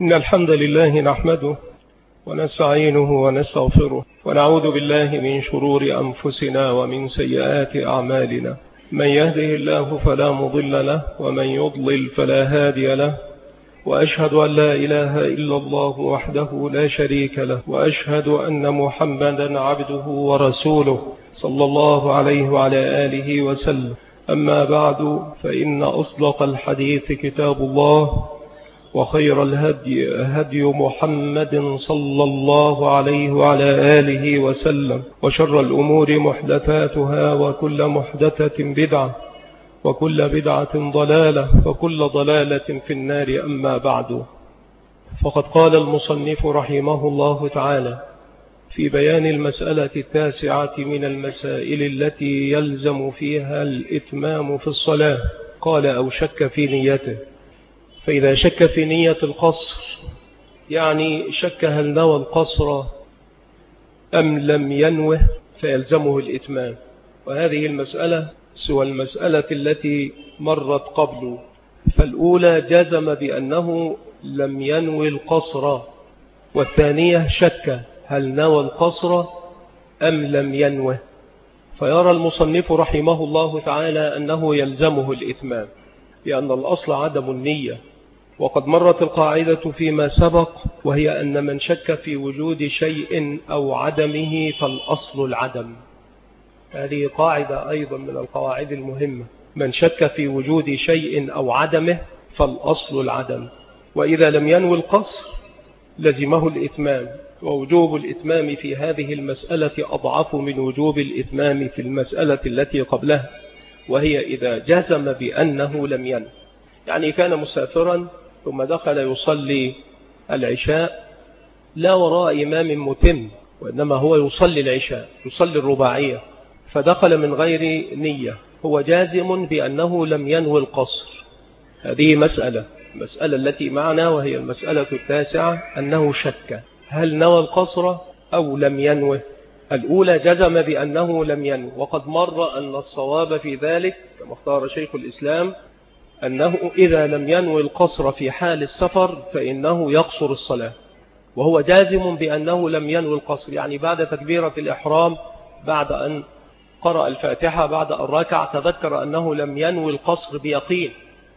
إن الحمد لله نحمده ونستعينه ونستغفره ونعوذ بالله من شرور أنفسنا ومن سيئات أعمالنا. من يهده الله فلا مضل له ومن يضلل فلا هادي له، وأشهد أن لا إله إلا الله وحده لا شريك له، وأشهد أن محمدا عبده ورسوله صلى الله عليه وعلى آله وسلم. أما بعد، فإن أصدق الحديث كتاب الله، وخير الهدي هدي محمد صلى الله عليه وعلى آله وسلم، وشر الأمور محدثاتها، وكل محدثة بدعة، وكل بدعة ضلالة، وكل ضلالة في النار. أما بعد، فقد قال المصنف رحمه الله تعالى في بيان المسألة 9 من المسائل التي يلزم فيها الإتمام في الصلاة، قال: أو شك في نيته. فإذا شك في نية القصر، يعني شك هل نوى القصر أم لم ينوه، فيلزمه الإتمام. وهذه المسألة سوى المسألة التي مرت قبل، فالأولى جزم بأنه لم ينوي القصر، والثانية شك هل نوى القصر أم لم ينوه. فيرى المصنف رحمه الله تعالى أنه يلزمه الإتمام، لأن الأصل عدم النية. وقد مرت القاعدة فيما سبق، وهي أن من شك في وجود شيء أو عدمه فالأصل العدم. هذه قاعدة أيضا من القواعد المهمة: من شك في وجود شيء أو عدمه فالأصل العدم. وإذا لم ينوي القصر لزمه الإتمام، ووجوب الإتمام في هذه المسألة أضعف من وجوب الإتمام في المسألة التي قبلها، وهي إذا جزم بأنه لم ينوي. يعني كان مسافرا ثم دخل يصلي العشاء لا وراء إمام متم، وإنما هو يصلي العشاء، يصلي الرباعية، فدخل من غير نية، هو جازم بأنه لم ينوي القصر. هذه مسألة التي معنا، وهي المسألة 9، أنه شك هل نوى القصر أو لم ينوه. الأولى جزم بأنه لم ينوي، وقد مر أن الصواب في ذلك كما اختار شيخ الإسلام أنه إذا لم ينوي القصر في حال السفر فإنه يقصر الصلاة، وهو جازم بأنه لم ينوي القصر، يعني بعد تكبيرة الإحرام، بعد أن قرأ الفاتحة، بعد أن ركع، تذكر أنه لم ينوي القصر بيقين،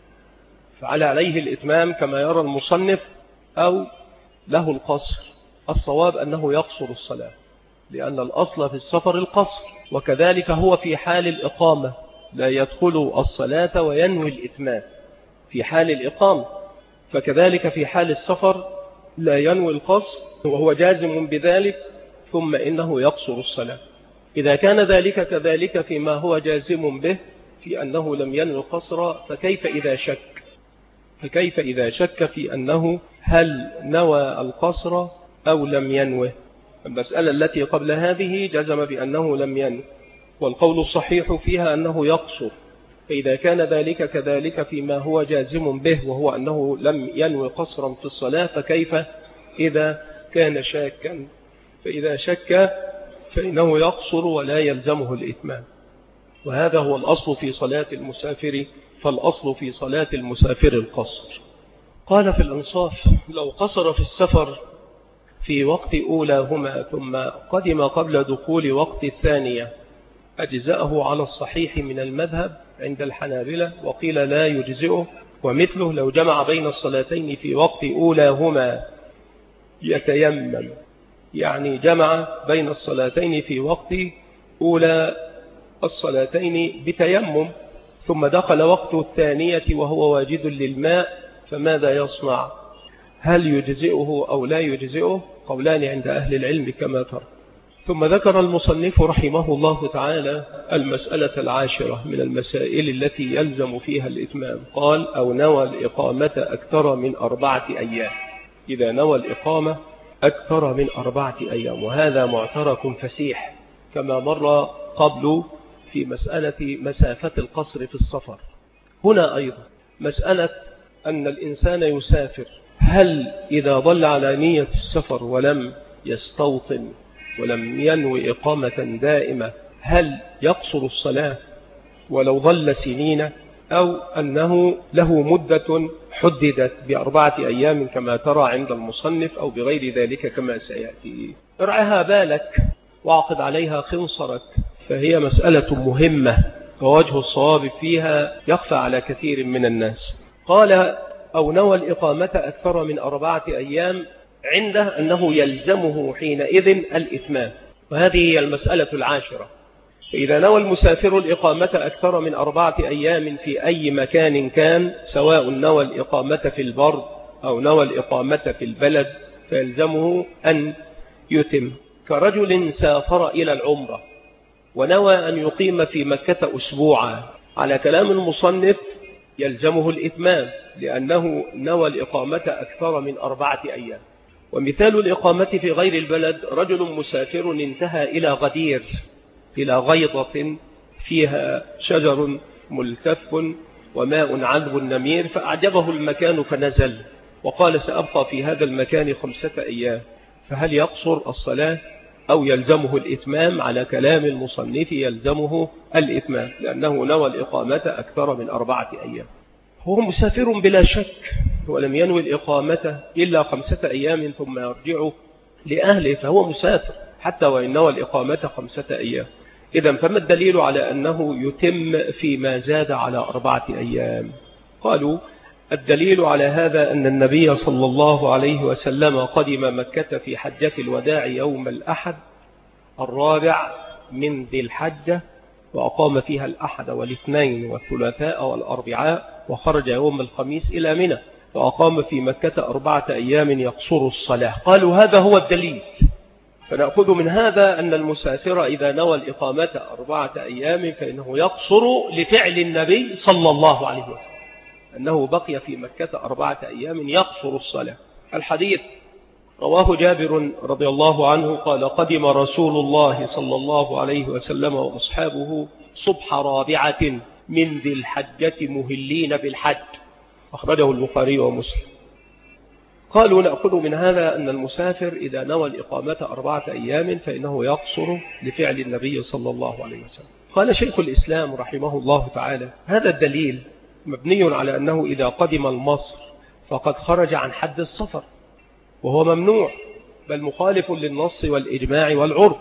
عليه الإتمام كما يرى المصنف، أو له القصر. الصواب أنه يقصر الصلاة، لأن الأصل في السفر القصر، وكذلك هو في حال الإقامة لا يدخل الصلاة وينوي الإتمام في حال الإقامة، فكذلك في حال السفر لا ينوي القصر وهو جازم بذلك، ثم إنه يقصر الصلاة. إذا كان ذلك كذلك فيما هو جازم به في أنه لم ينوي القصر، فكيف إذا شك في أنه هل نوى القصر أو لم ينوه؟ المسألة التي قبل هذه جزم بأنه لم ينوي، والقول الصحيح فيها أنه يقصر. فإذا كان ذلك كذلك فيما هو جازم به، وهو أنه لم ينوي قصرا في الصلاة، فكيف إذا كان شاكا؟ فإذا شك فإنه يقصر ولا يلزمه الإتمام، وهذا هو الأصل في صلاة المسافر، فالأصل في صلاة المسافر القصر. قال في الإنصاف: لو قصر في السفر في وقت أولاهما ثم قدم قبل دخول وقت الثانية أجزأه على الصحيح من المذهب عند الحنابلة، وقيل لا يجزئه. ومثله لو جمع بين الصلاتين في وقت أولاهما يتيمم، يعني جمع بين الصلاتين في وقت أولى الصلاتين بتيمم، ثم دخل وقت الثانية وهو واجد للماء، فماذا يصنع؟ هل يجزئه أو لا يجزئه؟ قولان عند أهل العلم كما ترى. ثم ذكر المصنف رحمه الله تعالى المسألة 10 من المسائل التي يلزم فيها الإتمام، قال: أو نوى الإقامة أكثر من 4 أيام. إذا نوى الإقامة أكثر من 4 أيام، وهذا معترك فسيح كما مر قبل في مسألة مسافة القصر في السفر. هنا أيضا مسألة أن الإنسان يسافر، هل إذا ظل على نية السفر ولم يستوطن ولم ينوي إقامة دائمة هل يقصر الصلاة ولو ظل سنين؟ أو أنه له مدة حددت ب4 أيام كما ترى عند المصنف أو بغير ذلك كما سيأتي. ارعها بالك واعقد عليها خنصرك، فهي مسألة مهمة ووجه الصواب فيها يخفى على كثير من الناس. قال أو نوى الإقامة أكثر من 4 أيام عنده أنه يلزمه حينئذ الإتمام، وهذه هي المسألة العاشرة. فإذا نوى المسافر الإقامة أكثر من 4 أيام في أي مكان كان، سواء نوى الإقامة في البر أو نوى الإقامة في البلد، فيلزمه أن يتم. كرجل سافر إلى العمرة ونوى أن يقيم في مكة أسبوعا، على كلام المصنف يلزمه الإتمام لأنه نوى الإقامة أكثر من 4 أيام. ومثال الإقامة في غير البلد: رجل مسافر انتهى إلى غدير، إلى غيضة فيها شجر ملتف وماء عذب نمير، فأعجبه المكان فنزل وقال سأبقى في هذا المكان 5 أيام، فهل يقصر الصلاة أو يلزمه الإتمام؟ على كلام المصنف يلزمه الإتمام لأنه نوى الإقامة أكثر من 4 أيام. هو مسافر بلا شك ولم ينوي الإقامة إلا 5 أيام ثم يرجع لأهله، فهو مسافر حتى وإن نوى الإقامة 5 أيام. إذن فما الدليل على أنه يتم فيما زاد على 4 أيام؟ قالوا الدليل على هذا أن النبي صلى الله عليه وسلم قدم مكة في حجة الوداع يوم الأحد 4 من ذي الحجة، وأقام فيها الأحد والاثنين والثلاثاء والأربعاء، وخرج يوم الخميس إلى منى، فأقام في مكة 4 أيام يقصر الصلاة. قالوا هذا هو الدليل. فنأخذ من هذا أن المسافر إذا نوى الإقامة 4 أيام فإنه يقصر لفعل النبي صلى الله عليه وسلم، أنه بقي في مكة 4 أيام يقصر الصلاة. الحديث رواه جابر رضي الله عنه قال قدم رسول الله صلى الله عليه وسلم وأصحابه صبح 4 من ذي الحجة مهلين بالحج، أخرجه البخاري ومسلم. قالوا نأخذ من هذا أن المسافر إذا نوى الإقامة 4 أيام فإنه يقصر لفعل النبي صلى الله عليه وسلم. قال شيخ الإسلام رحمه الله تعالى هذا الدليل مبني على أنه إذا قدم مصر فقد خرج عن حد السفر، وهو ممنوع بل مخالف للنص والإجماع والعرف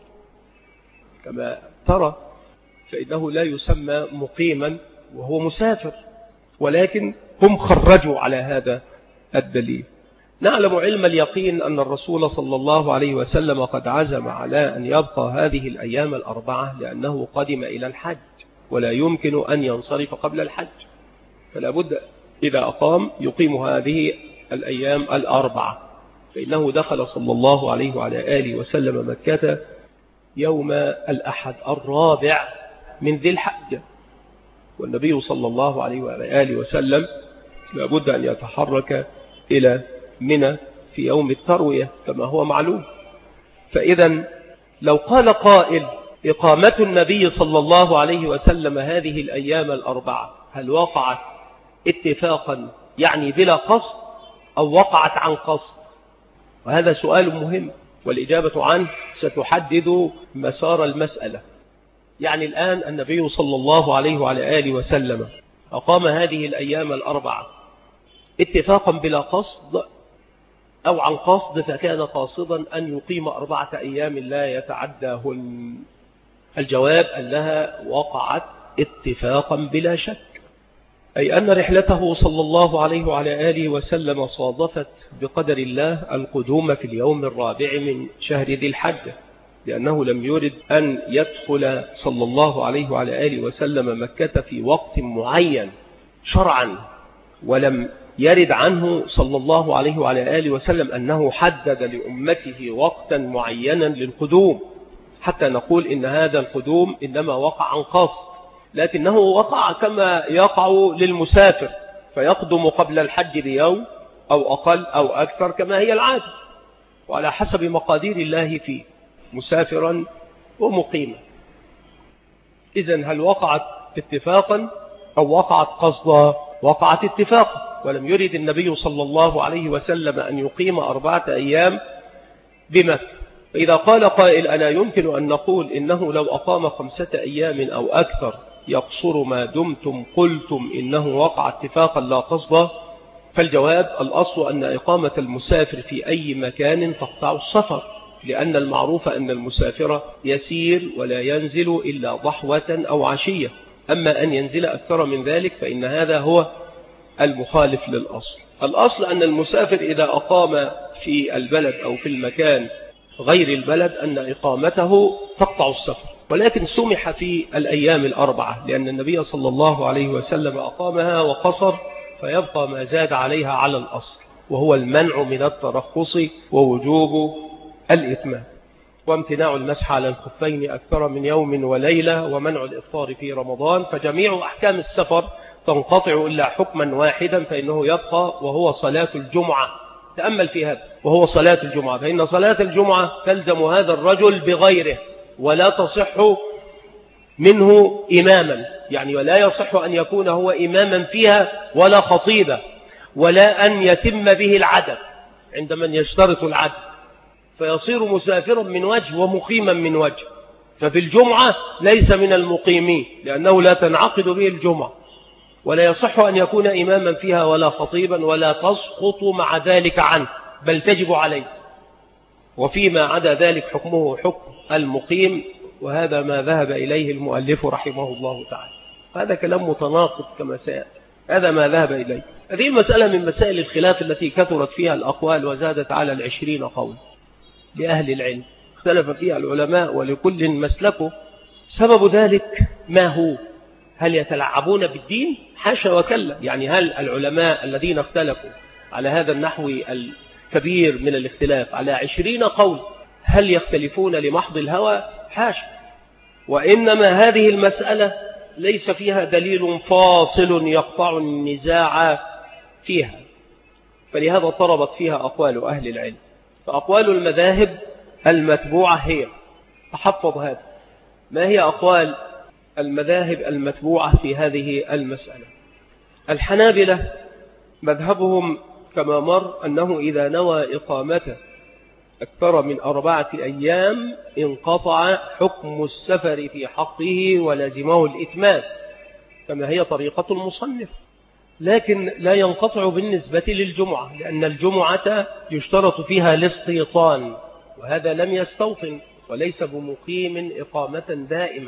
كما ترى، فإنه لا يسمى مقيما وهو مسافر، ولكن هم خرجوا على هذا الدليل. نعلم علم اليقين أن الرسول صلى الله عليه وسلم قد عزم على أن يبقى هذه الأيام 4 لأنه قدم إلى الحج ولا يمكن أن ينصرف قبل الحج، فلا بد إذا أقام يقيم هذه الأيام 4، فإنه دخل صلى الله عليه وعلى آله وسلم مكة يوم الأحد 4 من ذي الحجة، والنبي صلى الله عليه وعلى آله وسلم لا بد أن يتحرك إلى منى في يوم التروية كما هو معلوم. فإذا لو قال قائل إقامة النبي صلى الله عليه وسلم هذه الأيام 4 هل وقعت اتفاقا يعني بلا قصد أو وقعت عن قصد؟ وهذا سؤال مهم والإجابة عنه ستحدد مسار المسألة. يعني الآن النبي صلى الله عليه وعلى آله وسلم أقام هذه الأيام 4 اتفاقا بلا قصد أو عن قصد، فكان قاصدا أن يقيم 4 أيام لا يتعداهن. الجواب أنها وقعت اتفاقا بلا شك، أي أن رحلته صلى الله عليه وعلى آله وسلم صادفت بقدر الله القدوم في اليوم 4 من شهر ذي الحجة، لأنه لم يرد أن يدخل صلى الله عليه وعلى آله وسلم مكة في وقت معين شرعا، ولم يرد عنه صلى الله عليه وعلى آله وسلم أنه حدد لأمته وقتا معينا للقدوم حتى نقول إن هذا القدوم إنما وقع عن قصد، لكنه وقع كما يقع للمسافر فيقدم قبل الحج بيوم أو أقل أو أكثر كما هي العادة، وعلى حسب مقادير الله فيه مسافرا ومقيما. إذن هل وقعت اتفاقا أو وقعت قصدا؟ وقعت اتفاقا، ولم يرد النبي صلى الله عليه وسلم أن يقيم 4 أيام بمكة. فإذا قال قائل ألا يمكن أن نقول إنه لو أقام 5 أيام أو أكثر يقصر ما دمتم قلتم إنه وقع اتفاقا لا قصدا؟ فالجواب الأصل أن إقامة المسافر في أي مكان تقطع السفر، لأن المعروف أن المسافر يسير ولا ينزل إلا ضحوة أو عشية، أما أن ينزل أكثر من ذلك فإن هذا هو المخالف للأصل. الأصل أن المسافر إذا أقام في البلد أو في المكان غير البلد أن إقامته تقطع السفر، ولكن سمح في الأيام الأربعة لأن النبي صلى الله عليه وسلم أقامها وقصر، فيبقى ما زاد عليها على الأصل، وهو المنع من الترخص ووجوب الإتمام، وامتناع المسح على الخفين أكثر من يوم وليلة، ومنع الإفطار في رمضان. فجميع أحكام السفر تنقطع إلا حكما واحدا فإنه يبقى، وهو صلاة الجمعة. تأمل في هذا، وهو صلاة الجمعة، فإن صلاة الجمعة تلزم هذا الرجل بغيره ولا تصح منه إماما، يعني ولا يصح أن يكون هو إماما فيها ولا خطيبا، ولا أن يتم به العدد عند من يشترط العدد، فيصير مسافرا من وجه ومقيما من وجه. ففي الجمعة ليس من المقيمين لأنه لا تنعقد به الجمعة، ولا يصح أن يكون إماما فيها ولا خطيبا، ولا تسقط مع ذلك عنه بل تجب عليه. وفيما عدا ذلك حكمه حكم المقيم، وهذا ما ذهب إليه المؤلف رحمه الله تعالى. هذا كلام متناقض كما سيأتي، هذا ما ذهب إليه. هذه المسألة من مسائل الخلاف التي كثرت فيها الأقوال وزادت على 20 قول لأهل العلم، اختلف فيها العلماء ولكل مسلكه. سبب ذلك ما هو؟ هل يتلعبون بالدين؟ حاشا وكلا. يعني هل العلماء الذين اختلفوا على هذا النحو الكبير من الاختلاف على 20 قول هل يختلفون لمحض الهوى؟ حاشا. وإنما هذه المسألة ليس فيها دليل فاصل يقطع النزاع فيها، فلهذا اضطربت فيها أقوال أهل العلم. فأقوال المذاهب المتبوعة هي، تحفظ هذا، ما هي أقوال المذاهب المتبوعة في هذه المسألة؟ الحنابلة مذهبهم كما مر أنه إذا نوى إقامته أكثر من 4 أيام انقطع حكم السفر في حقه ولازمه الإتمام، كما هي طريقة المصنف. لكن لا ينقطع بالنسبة للجمعة، لأن الجمعة يشترط فيها الاستيطان، وهذا لم يستوطن وليس بمقيم إقامة دائمة.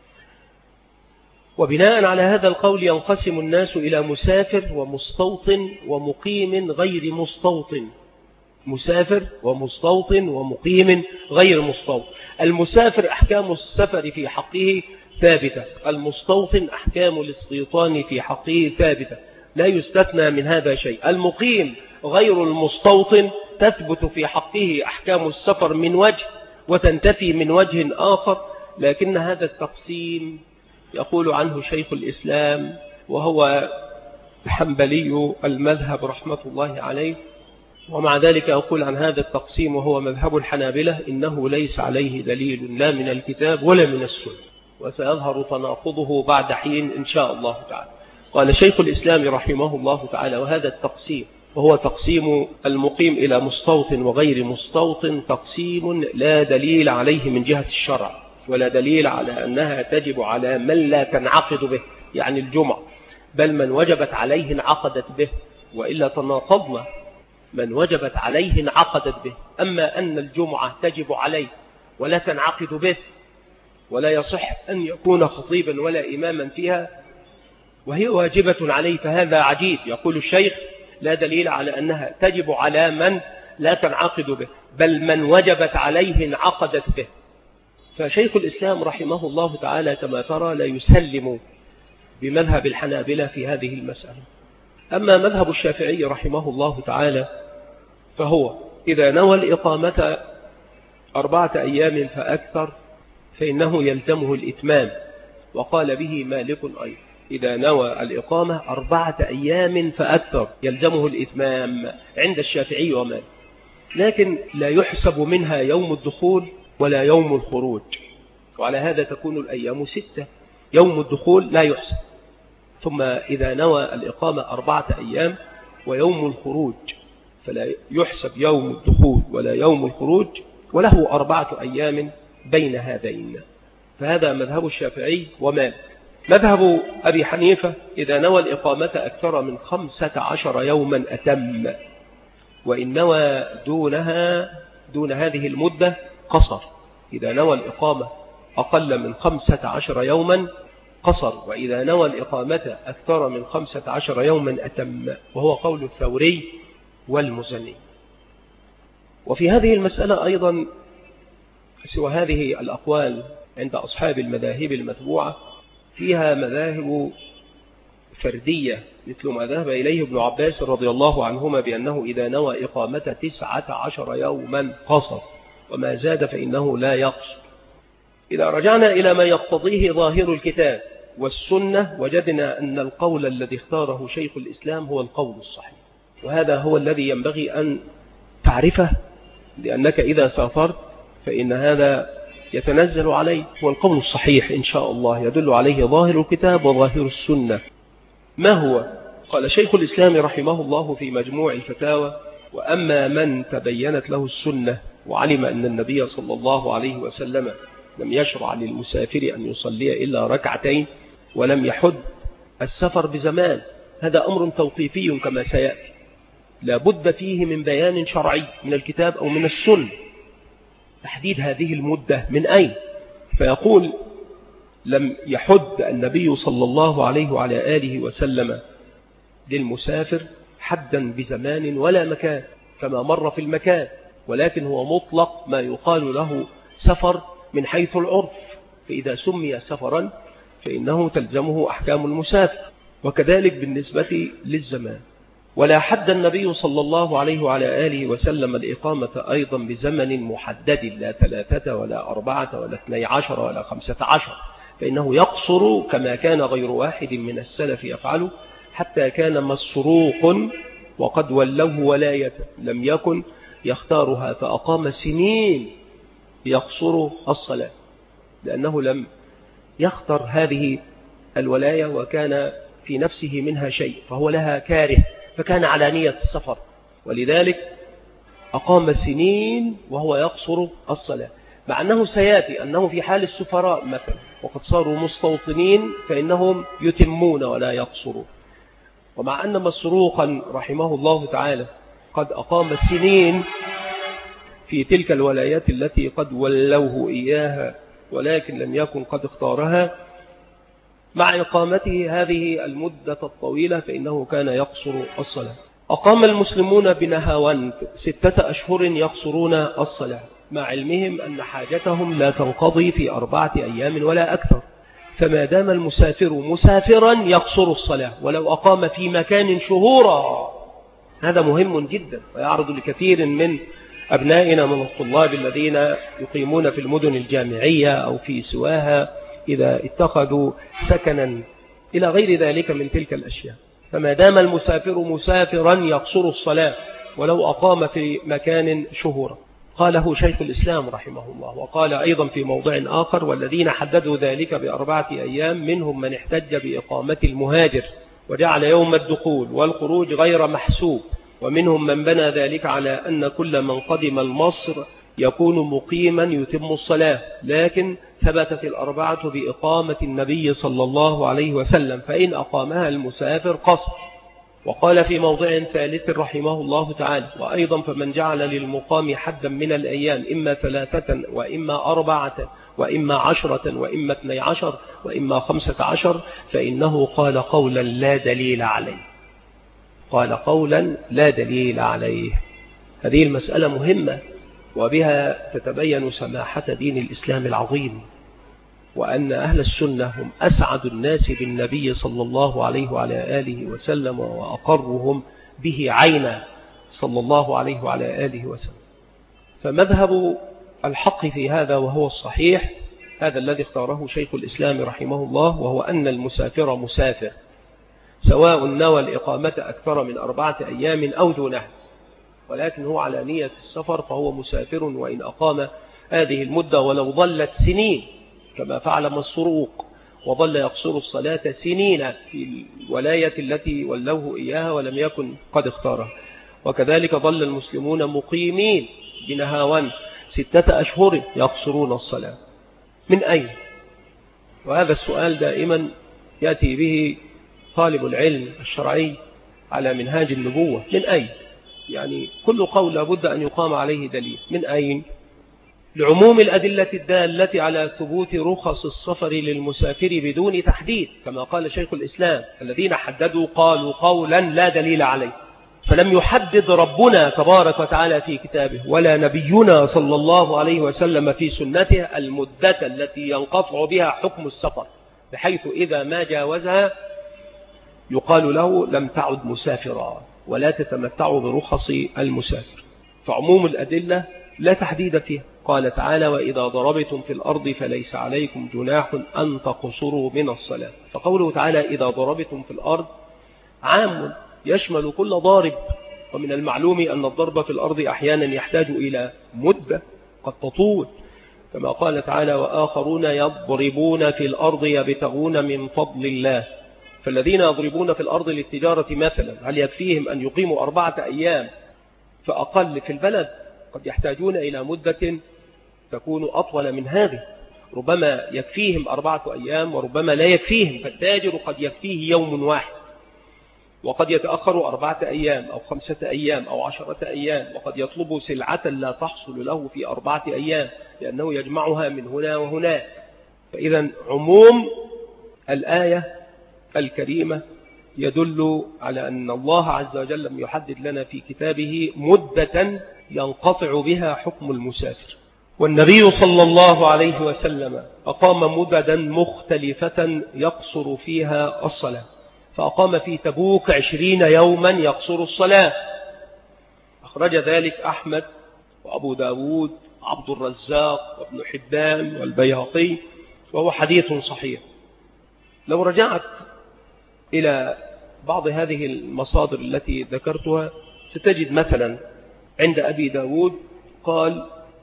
وبناء على هذا القول ينقسم الناس إلى مسافر ومستوطن ومقيم غير مستوطن. مسافر ومستوطن ومقيم غير مستوطن. المسافر أحكام السفر في حقه ثابتة، المستوطن أحكام الاستيطان في حقه ثابتة، لا يستثنى من هذا شيء. المقيم غير المستوطن تثبت في حقه أحكام السفر من وجه وتنتفي من وجه آخر، لكن هذا التقسيم يقول عنه شيخ الإسلام وهو الحنبلي المذهب رحمة الله عليه، ومع ذلك أقول عن هذا التقسيم وهو مذهب الحنابلة إنه ليس عليه دليل لا من الكتاب ولا من السنة، وسيظهر تناقضه بعد حين إن شاء الله تعالى. قال شيخ الإسلام رحمه الله تعالى: وهذا التقسيم وهو تقسيم المقيم إلى مستوطن وغير مستوطن تقسيم لا دليل عليه من جهة الشرع، ولا دليل على أنها تجب على من لا تنعقد به، يعني الجمعة، بل من وجبت عليه انعقدت به، وإلا تناقضنا. من وجبت عليه انعقدت به، أما أن الجمعة تجب عليه ولا تنعقد به ولا يصح أن يكون خطيبا ولا إماما فيها وهي واجبة عليه، فهذا عجيب. يقول الشيخ: لا دليل على أنها تجب على من لا تنعقد به، بل من وجبت عليه انعقدت به. فشيخ الإسلام رحمه الله تعالى كما ترى لا يسلم بمذهب الحنابلة في هذه المسألة. أما مذهب الشافعي رحمه الله تعالى فهو إذا نوى الإقامة 4 أيام فأكثر فإنه يلزمه الإتمام، وقال به مالك أيضا: إذا نوى الإقامة 4 أيام فأكثر يلزمه الإتمام عند الشافعي ومالك، لكن لا يحسب منها يوم الدخول ولا يوم الخروج، وعلى هذا تكون الأيام 6. يوم الدخول لا يحسب، ثم إذا نوى الإقامة 4 أيام ويوم الخروج فلا يحسب يوم الدخول ولا يوم الخروج، وله 4 أيام بين هذين. فهذا مذهب الشافعي ومالك. مذهب أبي حنيفة إذا نوى الإقامة أكثر من 15 يوما أتم، وإن نوى دون هذه المدة قصر. إذا نوى الإقامة أقل من 15 يوما قصر، وإذا نوى الإقامة أكثر من 15 يوما أتم، وهو قول الثوري والمزني. وفي هذه المسألة أيضا سوى هذه الأقوال عند أصحاب المذاهب المتبوعة فيها مذاهب فردية، مثل ما ذهب إليه ابن عباس رضي الله عنهما بأنه إذا نوى إقامة 19 يوما قصر، وما زاد فإنه لا يقصر. إذا رجعنا إلى ما يقتضيه ظاهر الكتاب والسنة وجدنا أن القول الذي اختاره شيخ الإسلام هو القول الصحيح، وهذا هو الذي ينبغي أن تعرفه، لأنك إذا سافرت فإن هذا يتنزل عليه، هو القول الصحيح إن شاء الله يدل عليه ظاهر الكتاب وظاهر السنة. ما هو؟ قال شيخ الإسلام رحمه الله في مجموع الفتاوى: وأما من تبينت له السنة وعلم أن النبي صلى الله عليه وسلم لم يشرع للمسافر أن يصلي إلا ركعتين ولم يحد السفر بزمان، هذا أمر توقيفي كما سيأتي، لا بد فيه من بيان شرعي من الكتاب أو من السنة. تحديد هذه المدة من أين؟ فيقول: لم يحد النبي صلى الله عليه وعلى آله وسلم للمسافر حدا بزمان ولا مكان كما مر في المكان، ولكن هو مطلق ما يقال له سفر من حيث العرف، فإذا سمي سفرا فإنه تلزمه أحكام المسافر، وكذلك بالنسبة للزمان. ولا حد النبي صلى الله عليه وعلى آله وسلم الإقامة أيضا بزمن محدد، لا 3 ولا 4 ولا 12 ولا 15، فإنه يقصر كما كان غير واحد من السلف يفعله، حتى كان مسروق وقد ولوه ولاية لم يكن يختارها، فأقام سنين يقصر الصلاة، لأنه لم يختر هذه الولاية وكان في نفسه منها شيء، فهو لها كاره، فكان على نية السفر، ولذلك أقام سنين وهو يقصر الصلاة، مع أنه سيأتي أنه في حال السفراء مثلا وقد صاروا مستوطنين فإنهم يتمون ولا يقصرون. ومع أن مسروقا رحمه الله تعالى قد أقام سنين في تلك الولايات التي قد ولوه إياها ولكن لم يكن قد اختارها، مع إقامته هذه المدة الطويلة فإنه كان يقصر الصلاة. أقام المسلمون بنهاوند 6 أشهر يقصرون الصلاة، مع علمهم أن حاجتهم لا تنقضي في 4 أيام ولا أكثر، فما دام المسافر مسافرا يقصر الصلاة ولو أقام في مكان شهورا. هذا مهم جدا، ويعرض لكثير من أبنائنا من الطلاب الذين يقيمون في المدن الجامعية أو في سواها إذا اتخذوا سكنا إلى غير ذلك من تلك الأشياء. فما دام المسافر مسافرا يقصر الصلاة ولو أقام في مكان شهورا. قاله شيخ الإسلام رحمه الله، وقال أيضا في موضع آخر: والذين حددوا ذلك ب4 أيام منهم من احتج بإقامة المهاجر وجعل يوم الدخول والخروج غير محسوب، ومنهم من بنى ذلك على أن كل من قدم المصر يكون مقيما يتم الصلاة، لكن ثبتت 4 بإقامة النبي صلى الله عليه وسلم، فإن أقامها المسافر قصر. وقال في موضع ثالث رحمه الله تعالى: وأيضا فمن جعل للمقام حدا من الأيام إما 3 وإما 4 وإما 10 وإما 12 وإما 15 فإنه قال قولا لا دليل عليه. قال قولا لا دليل عليه. هذه المسألة مهمة، وبها تتبين سماحة دين الإسلام العظيم، وأن أهل السنة هم أسعد الناس بالنبي صلى الله عليه وعلى آله وسلم وأقرهم به عينا صلى الله عليه وعلى آله وسلم. فمذهب الحق في هذا وهو الصحيح هذا الذي اختاره شيخ الإسلام رحمه الله، وهو أن المسافر مسافر سواء نوى الإقامة أكثر من 4 أيام أو دونها، ولكن هو على نية السفر فهو مسافر، وإن أقام هذه المدة ولو ظلت سنين كما فعل مسروق وظل يقصر الصلاة سنين في الولاية التي ولوه إياها ولم يكن قد اختارها. وكذلك ظل المسلمون مقيمين بنهاوند 6 أشهر يقصرون الصلاة. من أين؟ وهذا السؤال دائما يأتي به طالب العلم الشرعي على منهاج النبوة. من أين؟ يعني كل قول لابد أن يقام عليه دليل. من أين؟ لعموم الأدلة الدالة على ثبوت رخص السفر للمسافر بدون تحديد، كما قال شيخ الإسلام: الذين حددوا قالوا قولا لا دليل عليه. فلم يحدد ربنا تبارك وتعالى في كتابه ولا نبينا صلى الله عليه وسلم في سنته المدة التي ينقطع بها حكم السفر، بحيث إذا ما جاوزها يقال له لم تعد مسافرا ولا تتمتع برخص المسافر. فعموم الأدلة لا تحديد فيها. قال تعالى: وإذا ضربتم في الأرض فليس عليكم جناح أن تقصروا من الصلاة. فقوله تعالى إذا ضربتم في الأرض عام يشمل كل ضارب، ومن المعلوم أن الضرب في الأرض أحيانا يحتاج إلى مدة قد تطول، كما قال تعالى: وآخرون يضربون في الأرض يبتغون من فضل الله. فالذين يضربون في الأرض للتجارة مثلا هل يكفيهم أن يقيموا 4 أيام فأقل في البلد؟ قد يحتاجون إلى مدة تكون أطول من هذه، ربما يكفيهم 4 أيام وربما لا يكفيهم. فالتاجر قد يكفيه يوم واحد، وقد يتأخر 4 أيام أو 5 أيام أو 10 أيام، وقد يطلب سلعة لا تحصل له في 4 أيام لأنه يجمعها من هنا وهناك. فإذا عموم الآية الكريمة يدل على أن الله عز وجل لم يحدد لنا في كتابه مدة ينقطع بها حكم المسافر. والنبي صلى الله عليه وسلم أقام مددا مختلفة يقصر فيها الصلاة، فأقام في تبوك 20 يوما يقصر الصلاة. أخرج ذلك أحمد وأبو داود وعبد الرزاق وابن حبان والبيهقي، وهو حديث صحيح. لو رجعت إلى بعض هذه المصادر التي ذكرتها ستجد مثلا عند أبي داود قال: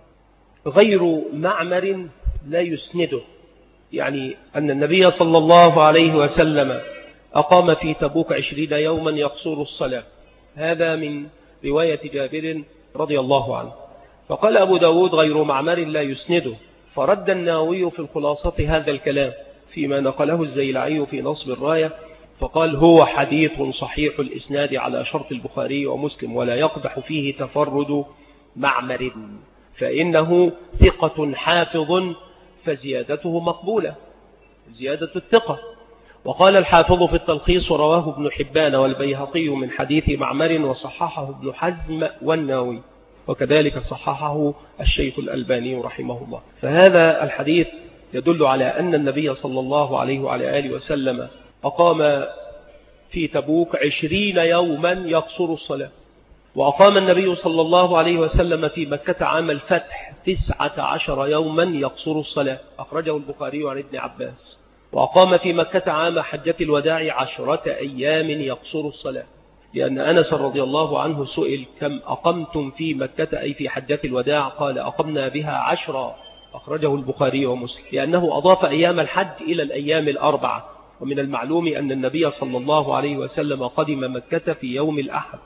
غير معمر لا يسنده، يعني أن النبي صلى الله عليه وسلم أقام في تبوك 20 يوما يقصر الصلاة. هذا من رواية جابر رضي الله عنه. فقال أبو داود: غير معمر لا يسنده. فرد النووي في الخلاصة هذا الكلام فيما نقله الزيلعي في نصب الراية، فقال: هو حديث صحيح الإسناد على شرط البخاري ومسلم، ولا يقدح فيه تفرد معمر، فإنه ثقة حافظ فزيادته مقبولة، زيادة الثقة. وقال الحافظ في التلخيص: ورواه ابن حبان والبيهقي من حديث معمر، وصححه ابن حزم والنووي، وكذلك صححه الشيخ الألباني رحمه الله. فهذا الحديث يدل على أن النبي صلى الله عليه وعلى آله وسلم أقام في تبوك 20 يوما يقصر الصلاة. وأقام النبي صلى الله عليه وسلم في مكة عام الفتح 19 يوما يقصر الصلاة، أخرجه البخاري عن ابن عباس. وأقام في مكة عام حجة الوداع 10 أيام يقصر الصلاة، لأن أنس رضي الله عنه سئل: كم أقمتم في مكة أي في حجة الوداع؟ قال: أقمنا بها 10، أخرجه البخاري ومسلم، لأنه أضاف أيام الحج إلى الأيام 4. ومن المعلوم أن النبي صلى الله عليه وسلم قدم مكة في يوم الأحد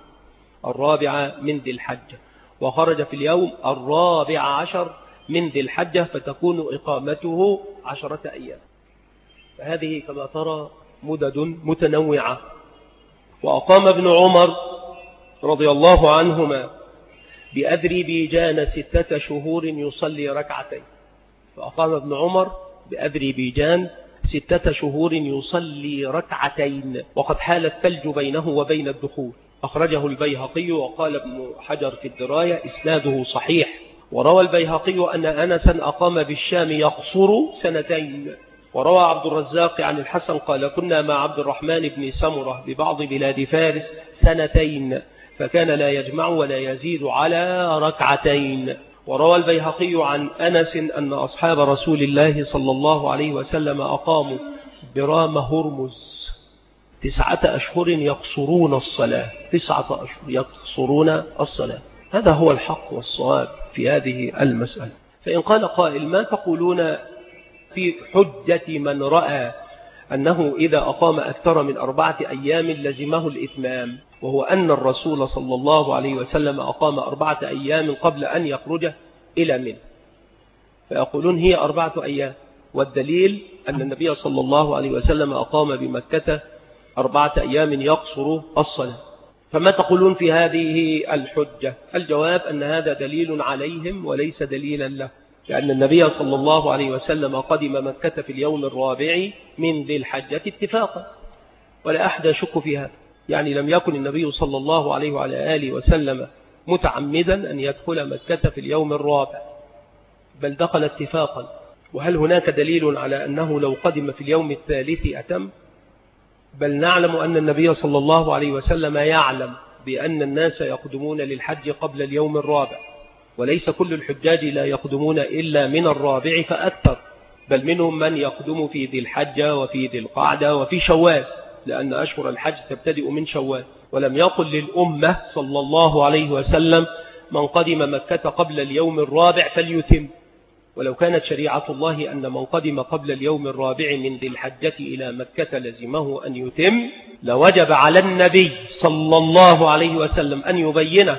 4 من ذي الحجة، وخرج في اليوم 14 من ذي الحجة، فتكون إقامته 10 أيام. فهذه كما ترى مدد متنوعة. وأقام ابن عمر رضي الله عنهما بأذربيجان 6 شهور يصلي ركعتين. فأقام ابن عمر بأذربيجان 6 شهور يصلي ركعتين، وقد حال الثلج بينه وبين الدخول. أخرجه البيهقي، وقال ابن حجر في الدراية: إسناده صحيح. وروى البيهقي أن أنسا أقام بالشام يقصر 2. وروى عبد الرزاق عن الحسن قال: كنا مع عبد الرحمن بن سمرة ببعض بلاد فارس 2، فكان لا يجمع ولا يزيد على 2. وروى البيهقي عن أنس أن أصحاب رسول الله صلى الله عليه وسلم أقاموا برام هرمز 9 أشهر يقصرون الصلاة، 9 أشهر يقصرون الصلاة. هذا هو الحق والصواب في هذه المسألة. فإن قال قائل: ما تقولون في حجة من رأى أنه إذا أقام أكثر من 4 أيام لزمه الإتمام، وهو أن الرسول صلى الله عليه وسلم أقام 4 أيام قبل أن يخرج إلى منى؟ فيقولون هي 4 أيام، والدليل أن النبي صلى الله عليه وسلم أقام بمكة 4 أيام يقصر الصلاة. فما تقولون في هذه الحجة؟ الجواب أن هذا دليل عليهم وليس دليلا له، لأن النبي صلى الله عليه وسلم قدم مكة في اليوم الرابع من ذي الحجة اتفاقا، ولا أحد يشك في هذا. يعني لم يكن النبي صلى الله عليه وعلى آله وسلم متعمدا أن يدخل مكة في اليوم الرابع، بل دخل اتفاقا. وهل هناك دليل على أنه لو قدم في اليوم الثالث أتم؟ بل نعلم أن النبي صلى الله عليه وسلم يعلم بأن الناس يقدمون للحج قبل اليوم الرابع، وليس كل الحجاج لا يقدمون إلا من الرابع فأكثر، بل منهم من يقدم في ذي الحجة وفي ذي القعدة وفي شوال، لأن أشهر الحج تبتدئ من شوال. ولم يقل للأمة صلى الله عليه وسلم من قدم مكة قبل اليوم الرابع فليتم. ولو كانت شريعة الله أن من قدم قبل اليوم الرابع من ذي الحجة إلى مكة لزمه أن يتم، لوجب على النبي صلى الله عليه وسلم أن يبينه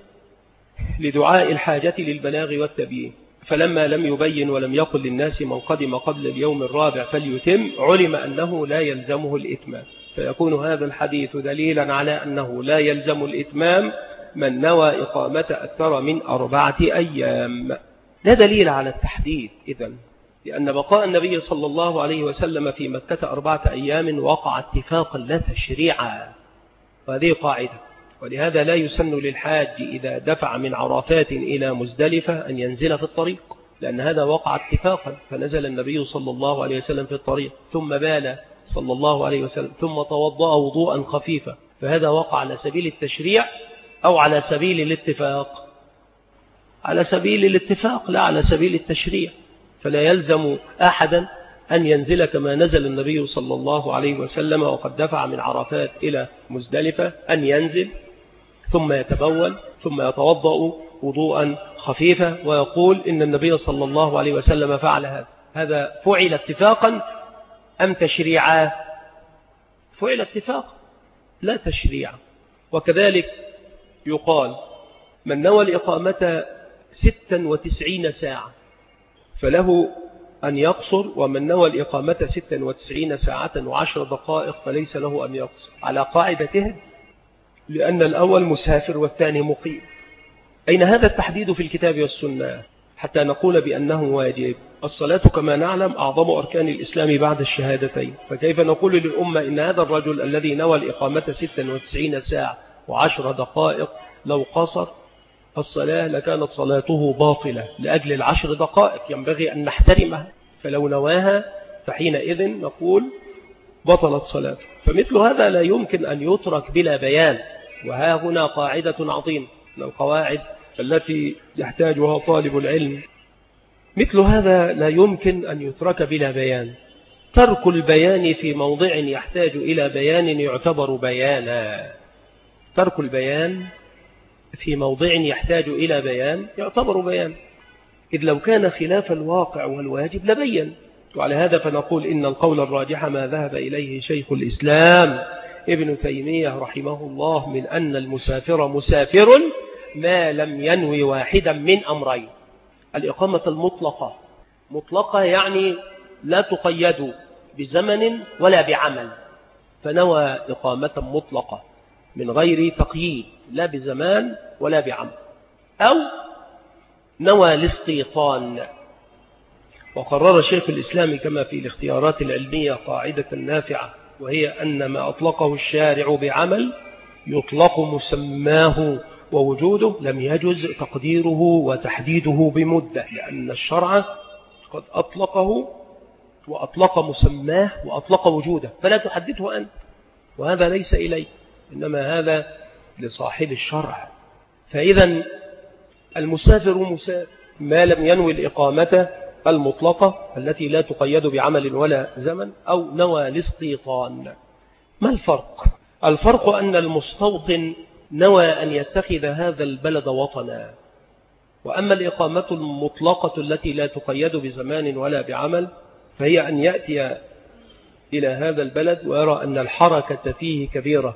لدعاء الحاجة للبلاغ والتبيين. فلما لم يبين ولم يقل للناس من قدم قبل اليوم الرابع فليتم، علم أنه لا يلزمه الإتمام، فيكون هذا الحديث دليلا على أنه لا يلزم الإتمام من نوى إقامة أكثر من 4 أيام. لا دليل على التحديد إذن، لأن بقاء النبي صلى الله عليه وسلم في مكة 4 أيام وقع اتفاقا لا تشريعا، وهذه قاعدة. ولهذا لا يسن للحاج إذا دفع من عرفات إلى مزدلفة أن ينزل في الطريق، لأن هذا وقع اتفاقا. فنزل النبي صلى الله عليه وسلم في الطريق، ثم بال صلى الله عليه وسلم، ثم توضأ وضوءا خفيفا، فهذا وقع على سبيل التشريع أو على سبيل الاتفاق؟ على سبيل الاتفاق لا على سبيل التشريع. فلا يلزم أحدا أن ينزل كما نزل النبي صلى الله عليه وسلم وقد دفع من عرفات إلى مزدلفة، أن ينزل ثم يتبول ثم يتوضأ وضوءا خفيفا ويقول إن النبي صلى الله عليه وسلم فعل هذا. هذا فعل اتفاقا أم تشريعا؟ فعل اتفاقا لا تشريعا. وكذلك يقال من نوى الإقامة 96 ساعة فله أن يقصر، ومن نوى الإقامة 96 ساعة و10 دقائق فليس له أن يقصر، على قاعدته، لأن الأول مسافر والثاني مقيم. أين هذا التحديد في الكتاب والسنة حتى نقول بأنه واجب؟ الصلاة كما نعلم أعظم أركان الإسلام بعد الشهادتين، فكيف نقول للأمة إن هذا الرجل الذي نوى الإقامة 96 ساعة و10 دقائق لو قصر الصلاة لكانت صلاته باطلة لأجل 10 دقائق، ينبغي أن نحترمها. فلو نواها فحينئذ نقول بطلت صلاته. فمثل هذا لا يمكن أن يترك بلا بيان. وها هنا قاعدة عظيمة من القواعد التي يحتاجها طالب العلم. مثل هذا لا يمكن أن يترك بلا بيان. ترك البيان في موضع يحتاج إلى بيان يعتبر بيانا. ترك البيان في موضع يحتاج إلى بيان يعتبر بيان، إذ لو كان خلاف الواقع والواجب لبين. وعلى هذا فنقول إن القول الراجح ما ذهب إليه شيخ الإسلام ابن تيمية رحمه الله من أن المسافر مسافر ما لم ينوي واحدا من أمرين. الإقامة المطلقة، مطلقة يعني لا تقيد بزمن ولا بعمل، فنوى إقامة مطلقة من غير تقييد لا بزمان ولا بعمل، أو نوى الاستيطان. وقرر شيخ الإسلام كما في الاختيارات العلمية قاعدة نافعة، وهي أن ما أطلقه الشارع بعمل يطلق مسماه ووجوده، لم يجز تقديره وتحديده بمدة، لأن الشرع قد أطلقه وأطلق مسماه وأطلق وجوده، فلا تحدده أنت، وهذا ليس إليك، إنما هذا لصاحب الشرع. فإذا المسافر مسافر ما لم ينوي الإقامة المطلقة التي لا تقيد بعمل ولا زمن، أو نوى الاستيطان. ما الفرق؟ الفرق أن المستوطن نوى أن يتخذ هذا البلد وطنا، وأما الإقامة المطلقة التي لا تقيد بزمان ولا بعمل فهي أن يأتي إلى هذا البلد ويرى أن الحركة فيه كبيرة،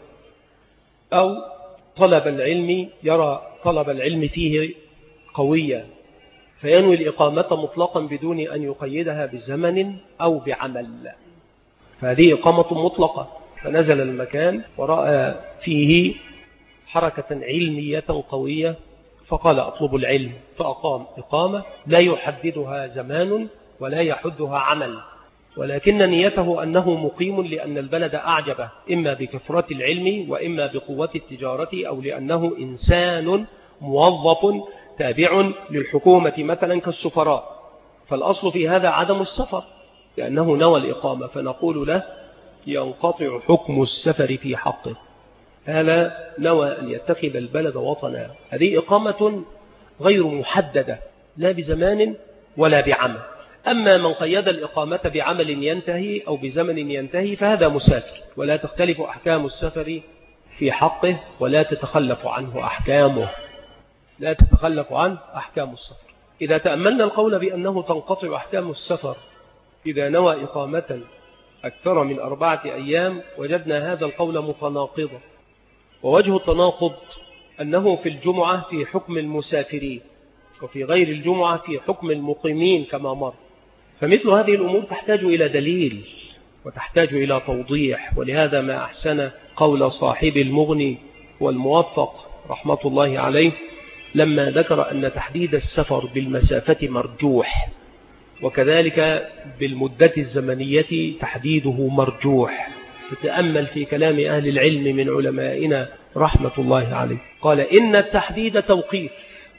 أو طلب العلم يرى طلب العلم فيه قوية، فينوي الإقامة مطلقا بدون أن يقيدها بزمن أو بعمل، فهذه إقامة مطلقة. فنزل المكان ورأى فيه حركة علمية قوية فقال أطلب العلم، فأقام إقامة لا يحددها زمان ولا يحدها عمل، ولكن نيته أنه مقيم لأن البلد أعجبه، إما بكثرة العلم وإما بقوة التجارة، أو لأنه إنسان موظف تابع للحكومة مثلا كالسفراء. فالأصل في هذا عدم السفر لأنه نوى الإقامة، فنقول له ينقطع حكم السفر في حقه، هذا نوى أن يتخذ البلد وطنا. هذه إقامة غير محددة لا بزمان ولا بعمل. أما من قيد الإقامة بعمل ينتهي أو بزمن ينتهي فهذا مسافر، ولا تختلف أحكام السفر في حقه ولا تتخلف عنه أحكامه، لا تتخلف عنه أحكام السفر. إذا تأملنا القول بأنه تنقطع أحكام السفر إذا نوى إقامة أكثر من 4 أيام وجدنا هذا القول متناقضا. ووجه التناقض أنه في الجمعة في حكم المسافرين وفي غير الجمعة في حكم المقيمين كما مر. فمثل هذه الأمور تحتاج إلى دليل وتحتاج إلى توضيح، ولهذا ما أحسن قول صاحب المغني والموفق رحمة الله عليه لما ذكر أن تحديد السفر بالمسافة مرجوح، وكذلك بالمدة الزمنية تحديده مرجوح. فتأمل في كلام أهل العلم من علمائنا رحمة الله عليه، قال إن التحديد توقيف.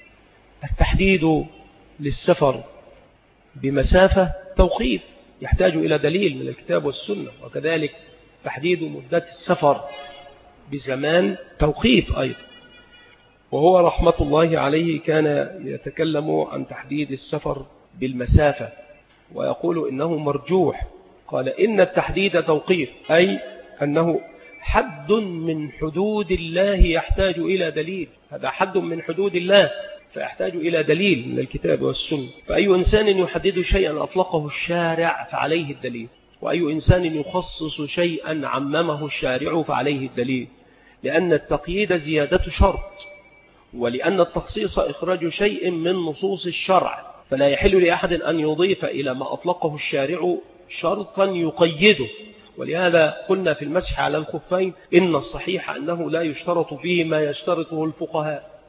التحديد للسفر بمسافة توقيف يحتاج إلى دليل من الكتاب والسنة، وكذلك تحديد مدة السفر بزمان توقيف أيضا. وهو رحمة الله عليه كان يتكلم عن تحديد السفر بالمسافة ويقول إنه مرجوح. قال إن التحديد توقيف، أي أنه حد من حدود الله يحتاج إلى دليل. هذا حد من حدود الله فيحتاج إلى دليل من الكتاب والسنة. فأي إنسان يحدد شيئا أطلقه الشارع فعليه الدليل، وأي إنسان يخصص شيئا عممه الشارع فعليه الدليل، لأن التقييد زيادة شرط، ولأن التخصيص إخراج شيء من نصوص الشرع، فلا يحل لأحد أن يضيف إلى ما أطلقه الشارع شرطا يقيده. ولهذا قلنا في المسح على الخفين إن الصحيح أنه لا يشترط فيه ما يشترطه الفقهاء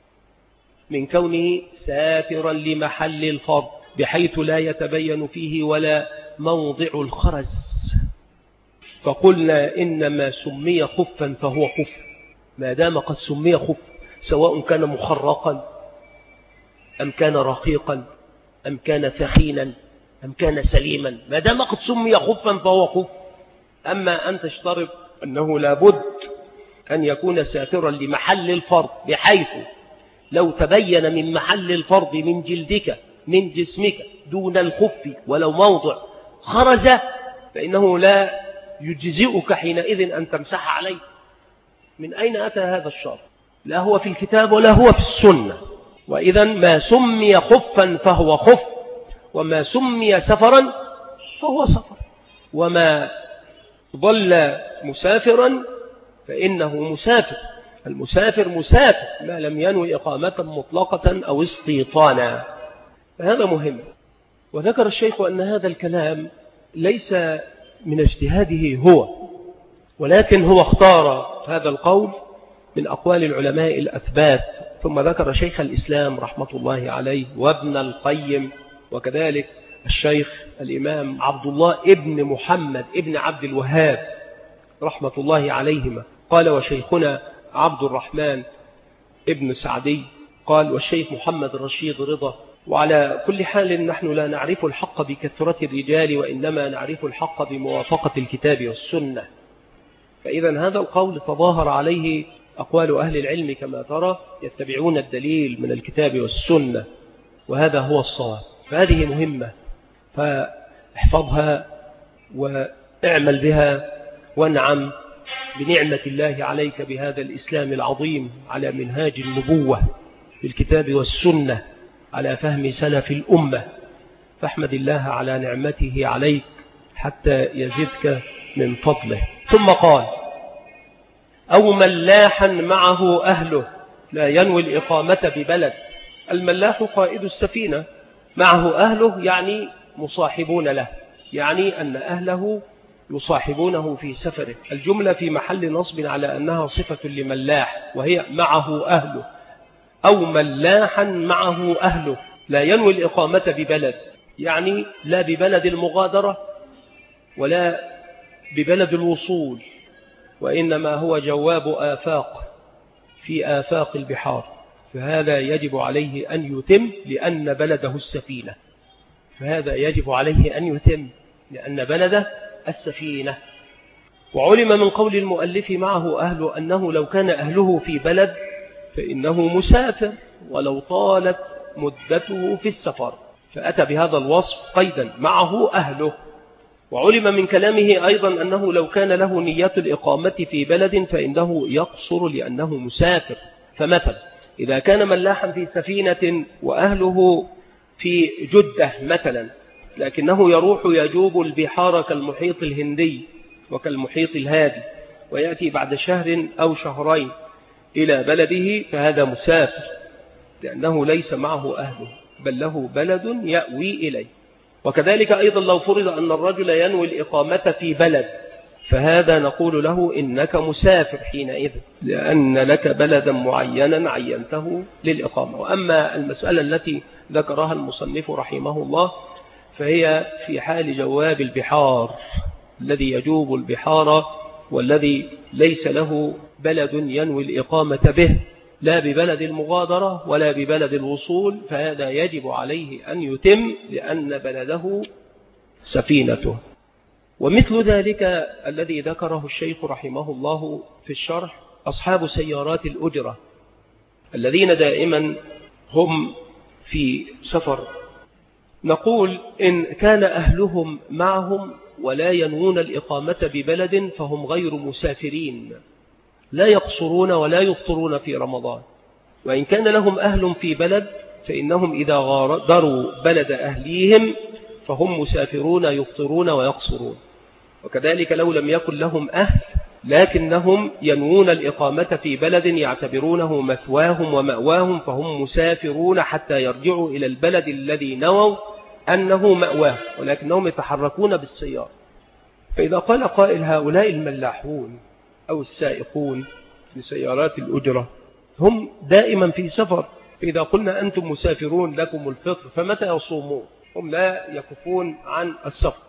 من كونه سافرا لمحل الفرض بحيث لا يتبين فيه ولا موضع الخرز. فقلنا إنما سمي خفا فهو خف ما دام قد سمي خف، سواء كان مخرقا أم كان رقيقا أم كان ثخينا أم كان سليما، ما دام قد سمي خفا فهو خف. أما أن تشترط أنه لابد أن يكون سافرا لمحل الفرض بحيث لو تبين من محل الفرض من جلدك من جسمك دون الخف ولو موضع خرج فإنه لا يجزئك حينئذ أن تمسح عليه. من أين أتى هذا الشرط؟ لا هو في الكتاب ولا هو في السنة. وإذا ما سمي خفا فهو خف، وما سمي سفرا فهو سفر، وما ضل مسافرا فإنه مسافر. المسافر مسافر ما لم ينوي إقامة مطلقة أو استيطانا، فهذا مهم. وذكر الشيخ أن هذا الكلام ليس من اجتهاده هو، ولكن هو اختار هذا القول من أقوال العلماء الأثبات. ثم ذكر شيخ الإسلام رحمة الله عليه وابن القيم، وكذلك الشيخ الإمام عبد الله ابن محمد ابن عبد الوهاب رحمة الله عليهما. قال وشيخنا عبد الرحمن ابن سعدي قال والشيخ محمد رشيد رضا. وعلى كل حال نحن لا نعرف الحق بكثرة الرجال، وإنما نعرف الحق بموافقة الكتاب والسنة. فإذا هذا القول تظاهر عليه أقوال أهل العلم كما ترى، يتبعون الدليل من الكتاب والسنة، وهذا هو الصواب. فهذه مهمة، فاحفظها واعمل بها وانعم بنعمة الله عليك بهذا الإسلام العظيم على منهاج النبوة بالكتاب والسنة على فهم سلف الأمة. فاحمد الله على نعمته عليك حتى يزدك من فضله. ثم قال أو من لاحا معه أهله لا ينوي الإقامة ببلد الملاح قائد السفينة، معه أهله يعني مصاحبون له، يعني أن أهله يصاحبونه في سفره. الجملة في محل نصب على أنها صفة لملاح، وهي معه أهله أو ملاحا معه أهله، لا ينوي الإقامة ببلد، يعني لا ببلد المغادرة ولا ببلد الوصول، وإنما هو جواب آفاق في آفاق البحار، فهذا يجب عليه أن يتم لأن بلده السفينة، فهذا يجب عليه أن يتم لأن بلده السفينة. وعلم من قول المؤلف معه أهله أنه لو كان أهله في بلد فإنه مسافر ولو طالت مدته في السفر، فأتى بهذا الوصف قيدا معه أهله. وعلم من كلامه أيضا أنه لو كان له نية الإقامة في بلد فإنه يقصر لأنه مسافر. فمثلا إذا كان ملاحا في سفينة وأهله في جدة مثلا، لكنه يروح يجوب البحار كالمحيط الهندي وكالمحيط الهادي ويأتي بعد شهر أو شهرين إلى بلده، فهذا مسافر لأنه ليس معه أهله بل له بلد يأوي إليه. وكذلك أيضا لو فرض أن الرجل ينوي الإقامة في بلد، فهذا نقول له إنك مسافر حينئذ، لأن لك بلدا معينا عينته للإقامة. وأما المسألة التي ذكرها المصنف رحمه الله فهي في حال جواب البحار، الذي يجوب البحار والذي ليس له بلد ينوي الإقامة به، لا ببلد المغادرة ولا ببلد الوصول، فهذا يجب عليه أن يتم لأن بلده سفينته. ومثل ذلك الذي ذكره الشيخ رحمه الله في الشرح أصحاب سيارات الأجرة الذين دائما هم في سفر، نقول إن كان أهلهم معهم ولا ينوون الإقامة ببلد فهم غير مسافرين، لا يقصرون ولا يفطرون في رمضان. وإن كان لهم أهل في بلد فإنهم إذا غادروا بلد أهليهم فهم مسافرون يفطرون ويقصرون. وكذلك لو لم يكن لهم أهل لكنهم ينوون الإقامة في بلد يعتبرونه مثواهم ومأواهم فهم مسافرون حتى يرجعوا إلى البلد الذي نووا أنه مأواه، ولكنهم يتحركون بالسيارة. فإذا قال قائل هؤلاء الملاحون أو السائقون في سيارات الأجرة هم دائما في سفر، فإذا قلنا أنتم مسافرون لكم الفطر فمتى يصومون؟ هم لا يكفون عن السفر.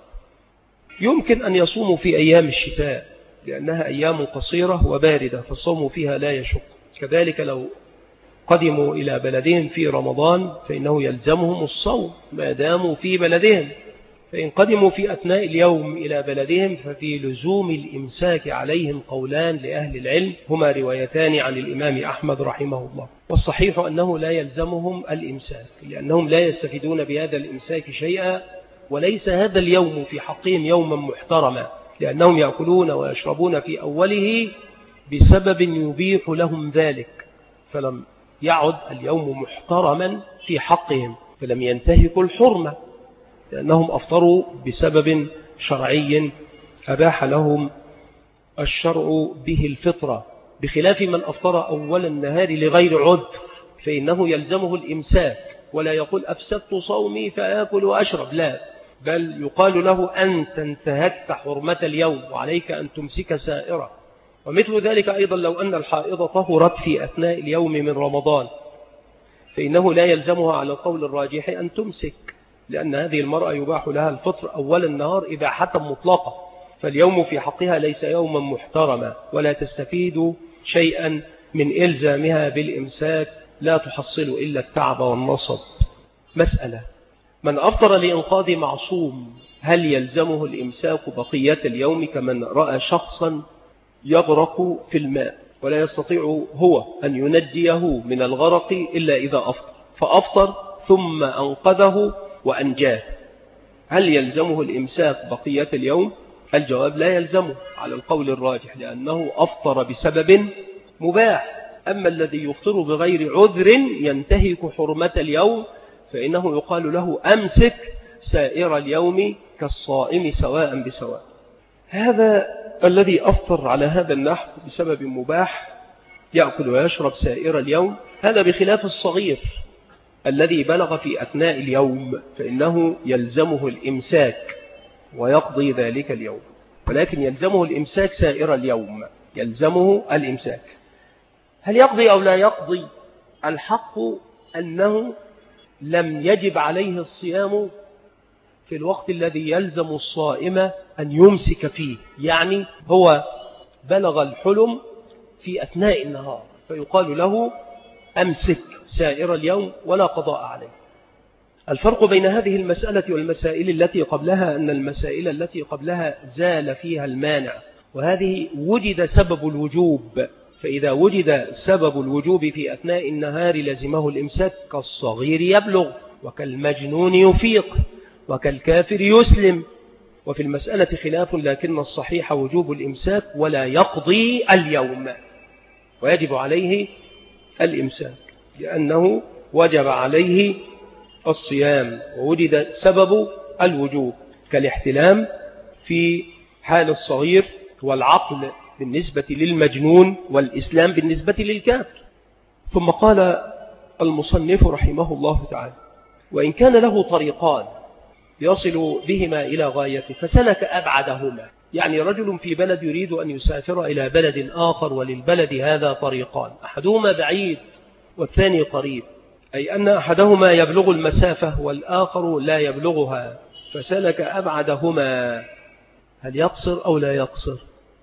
يمكن أن يصوموا في أيام الشتاء لأنها أيام قصيرة وباردة فالصوم فيها لا يشق. كذلك لو قدموا إلى بلدهم في رمضان فإنه يلزمهم الصوم ما داموا في بلدهم، فإن قدموا في أثناء اليوم إلى بلدهم ففي لزوم الإمساك عليهم قولان لأهل العلم، هما روايتان عن الإمام أحمد رحمه الله. والصحيح أنه لا يلزمهم الإمساك لأنهم لا يستفيدون بهذا الإمساك شيئا، وليس هذا اليوم في حقهم يوما محترما لأنهم يأكلون ويشربون في أوله بسبب يبيح لهم ذلك، فلم يعد اليوم محترما في حقهم، فلم ينتهكوا الحرمة لأنهم أفطروا بسبب شرعي أباح لهم الشرع به الفطرة، بخلاف من أفطر أول النهار لغير عذر فإنه يلزمه الإمساك، ولا يقول أفسدت صومي فآكل وأشرب، لا، بل يقال له أنت انتهكت حرمة اليوم وعليك أن تمسك سائرة. ومثل ذلك أيضا لو أن الحائض طهرت في أثناء اليوم من رمضان فإنه لا يلزمها على القول الراجح أن تمسك، لأن هذه المرأة يباح لها الفطر أول النهار إباحة مطلقة، فاليوم في حقها ليس يوما محترما ولا تستفيد شيئا من إلزامها بالإمساك، لا تحصل إلا التعب والنصب. مسألة: من أفطر لإنقاذ معصوم هل يلزمه الإمساك بقية اليوم كمن رأى شخصا يغرق في الماء ولا يستطيع هو أن ينجيه من الغرق إلا إذا أفطر، فأفطر ثم أنقذه وأنجاه، هل يلزمه الإمساك بقية اليوم؟ الجواب: لا يلزمه على القول الراجح لأنه أفطر بسبب مباح. أما الذي يفطر بغير عذر ينتهك حرمة اليوم فإنه يقال له أمسك سائر اليوم كالصائم سواء بسواء. هذا الذي أفطر على هذا النحو بسبب مباح يأكل ويشرب سائر اليوم، هذا بخلاف الصغير الذي بلغ في أثناء اليوم فإنه يلزمه الإمساك ويقضي ذلك اليوم، ولكن يلزمه الإمساك سائر اليوم، يلزمه الإمساك. هل يقضي أو لا يقضي؟ الحق أنه لم يجب عليه الصيام في الوقت الذي يلزم الصائم أن يمسك فيه، يعني هو بلغ الحلم في أثناء النهار فيقال له أمسك سائر اليوم ولا قضاء عليه. الفرق بين هذه المسألة والمسائل التي قبلها أن المسائل التي قبلها زال فيها المانع، وهذه وجد سبب الوجوب، فإذا وجد سبب الوجوب في أثناء النهار لزمه الإمساك، كالصغير يبلغ وكالمجنون يفيق وكالكافر يسلم. وفي المسألة خلاف، لكن الصحيح وجوب الإمساك ولا يقضي اليوم، ويجب عليه الإمساك لأنه وجب عليه الصيام ووجد سبب الوجوب، كالاحتلام في حال الصغير والعقل بالنسبة للمجنون والإسلام بالنسبة للكافر. ثم قال المصنف رحمه الله تعالى: وإن كان له طريقان يصل بهما إلى غايته فسلك أبعدهما، يعني رجل في بلد يريد أن يسافر إلى بلد آخر وللبلد هذا طريقان، أحدهما بعيد والثاني قريب، أي أن أحدهما يبلغ المسافة والآخر لا يبلغها، فسلك أبعدهما، هل يقصر أو لا يقصر؟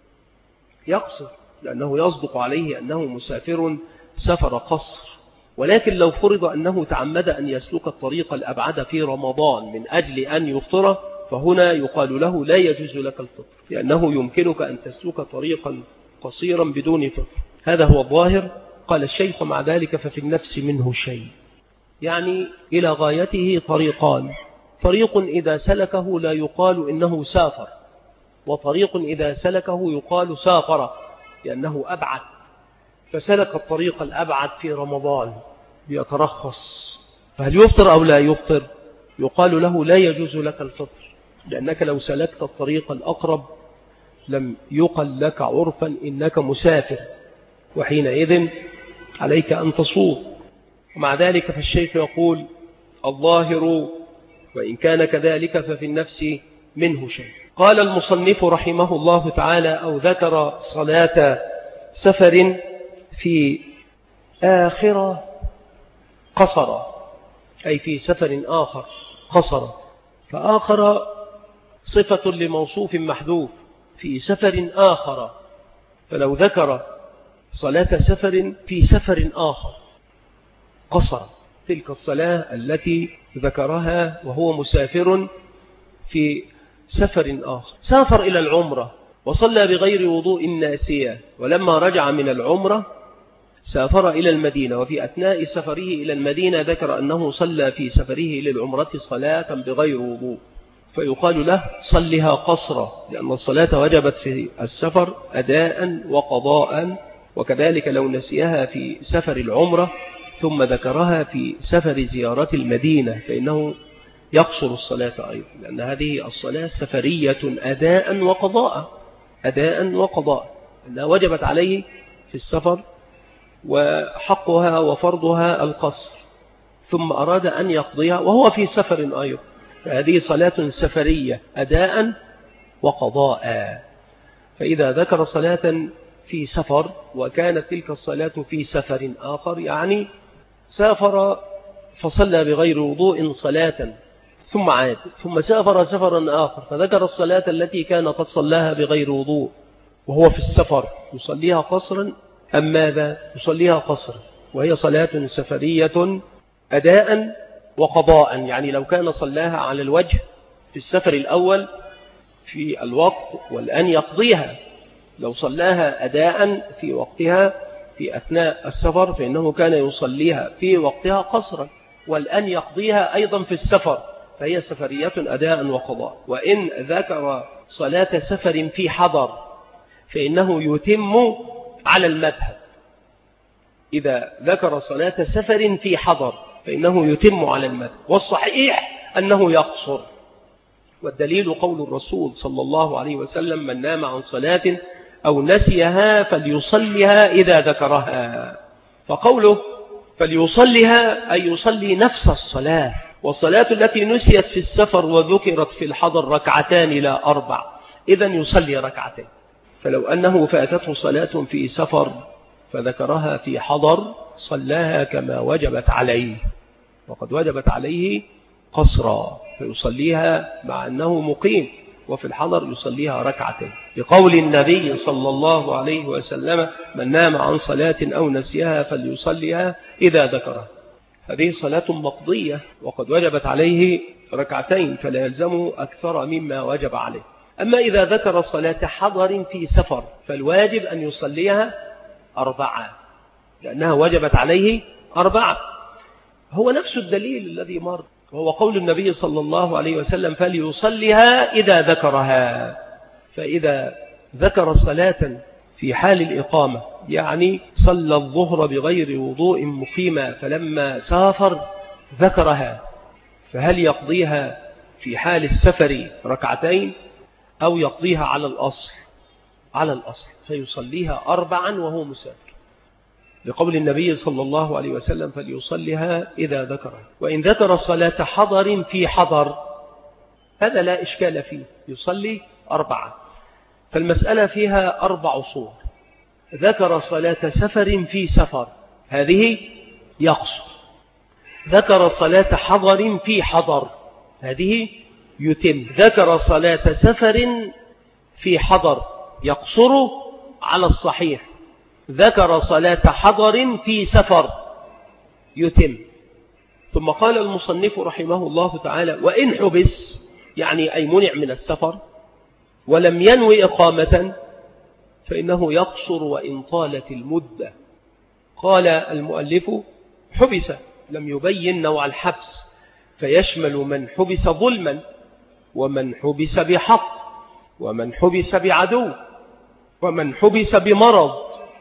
يقصر، لأنه يصدق عليه أنه مسافر سفر قصر. ولكن لو فرض أنه تعمد أن يسلك الطريق الأبعد في رمضان من أجل أن يفطر، فهنا يقال له لا يجوز لك الفطر، لأنه يمكنك أن تسلك طريقا قصيرا بدون فطر. هذا هو الظاهر. قال الشيخ: مع ذلك ففي النفس منه شيء، يعني إلى غايته طريقان، طريق إذا سلكه لا يقال إنه سافر، وطريق إذا سلكه يقال سافر لأنه أبعد، فسلك الطريق الأبعد في رمضان ليترخص، فهل يفطر أو لا يفطر؟ يقال له لا يجوز لك الفطر، لأنك لو سلكت الطريق الأقرب لم يقل لك عرفا إنك مسافر، وحينئذ عليك أن تصوم. ومع ذلك فالشيخ يقول: الظاهر وإن كان كذلك ففي النفس منه شيء. قال المصنف رحمه الله تعالى: أو ذكر صلاة سفر في آخر قصر، أي في سفر آخر قصر، فآخر صفة لموصوف محذوف في سفر آخر، فلو ذكر صلاة سفر في سفر آخر قصر تلك الصلاة التي ذكرها وهو مسافر في سفر آخر. سافر إلى العمرة وصلى بغير وضوء ناسية، ولما رجع من العمرة سافر إلى المدينة، وفي أثناء سفره إلى المدينة ذكر أنه صلى في سفره للعمرة صلاة بغير وضوء، فيقال له صلها قصرا، لأن الصلاة وجبت في السفر أداء وقضاء، وكذلك لو نسيها في سفر العمرة ثم ذكرها في سفر زيارة المدينة فإنه يقصر الصلاة أيضا، لأن هذه الصلاة سفرية أداء وقضاء، أداء وقضاء، أنها وجبت عليه في السفر وحقها وفرضها القصر، ثم أراد أن يقضيها وهو في سفر أيضا، فهذه صلاة سفرية أداء وقضاء. فإذا ذكر صلاة في سفر وكانت تلك الصلاة في سفر آخر، يعني سافر فصلى بغير وضوء صلاة ثم عاد، ثم سافر سفرا آخر فذكر الصلاة التي كان قد صلاها بغير وضوء وهو في السفر، يصليها قصرا أم ماذا؟ يصليها قصرا، وهي صلاة سفرية أداء وقضاء، يعني لو كان صلاها على الوجه في السفر الأول في الوقت والآن يقضيها، لو صلاها أداء في وقتها في أثناء السفر فإنه كان يصليها في وقتها قصرا، والآن يقضيها أيضا في السفر، فهي سفرية أداء وقضاء. وإن ذكر صلاة سفر في حضر فإنه يتم على المذهب، إذا ذكر صلاة سفر في حضر فإنه يتم على المذهب، والصحيح أنه يقصر، والدليل قول الرسول صلى الله عليه وسلم: من نام عن صلاة أو نسيها فليصلها إذا ذكرها. فقوله فليصليها أي يصلي نفس الصلاة. والصلاة التي نسيت في السفر وذكرت في الحضر ركعتان لا 4، إذن يصلي ركعتين. فلو أنه فاتته صلاة في سفر فذكرها في حضر صلاها كما وجبت عليه، وقد وجبت عليه قصرا، فيصليها مع أنه مقيم، وفي الحضر يصليها ركعتين، لقول النبي صلى الله عليه وسلم: من نام عن صلاة أو نسيها فليصليها إذا ذكرها. هذه صلاة مقضية وقد وجبت عليه ركعتين، فلا يلزم أكثر مما وجب عليه. أما إذا ذكر صلاة حضر في سفر فالواجب أن يصليها 4، لأنها وجبت عليه 4. هو نفس الدليل الذي مر، وهو قول النبي صلى الله عليه وسلم: فليصليها إذا ذكرها. فإذا ذكر صلاة في حال الإقامة، يعني صلى الظهر بغير وضوء مقيما فلما سافر ذكرها، فهل يقضيها في حال السفر ركعتين أو يقضيها على الأصل؟ على الأصل، فيصليها 4 وهو مسافر، لقول النبي صلى الله عليه وسلم: فليصليها إذا ذكرها. وإن ذكر صلاة حضر في حضر هذا لا إشكال فيه، يصلي 4. فالمسألة فيها 4 صور. ذكر صلاة سفر في سفر، هذه يقصر. ذكر صلاة حضر في حضر، هذه يتم. ذكر صلاة سفر في حضر، يقصر على الصحيح. ذكر صلاة حضر في سفر، يتم. ثم قال المصنف رحمه الله تعالى: وإن حبس، يعني أي منع من السفر ولم ينوي إقامة، فإنه يقصر وإن طالت المدة. قال المؤلف: حبس، لم يبين نوع الحبس، فيشمل من حبس ظلما، ومن حبس بحق، ومن حبس بعدو، ومن حبس بمرض،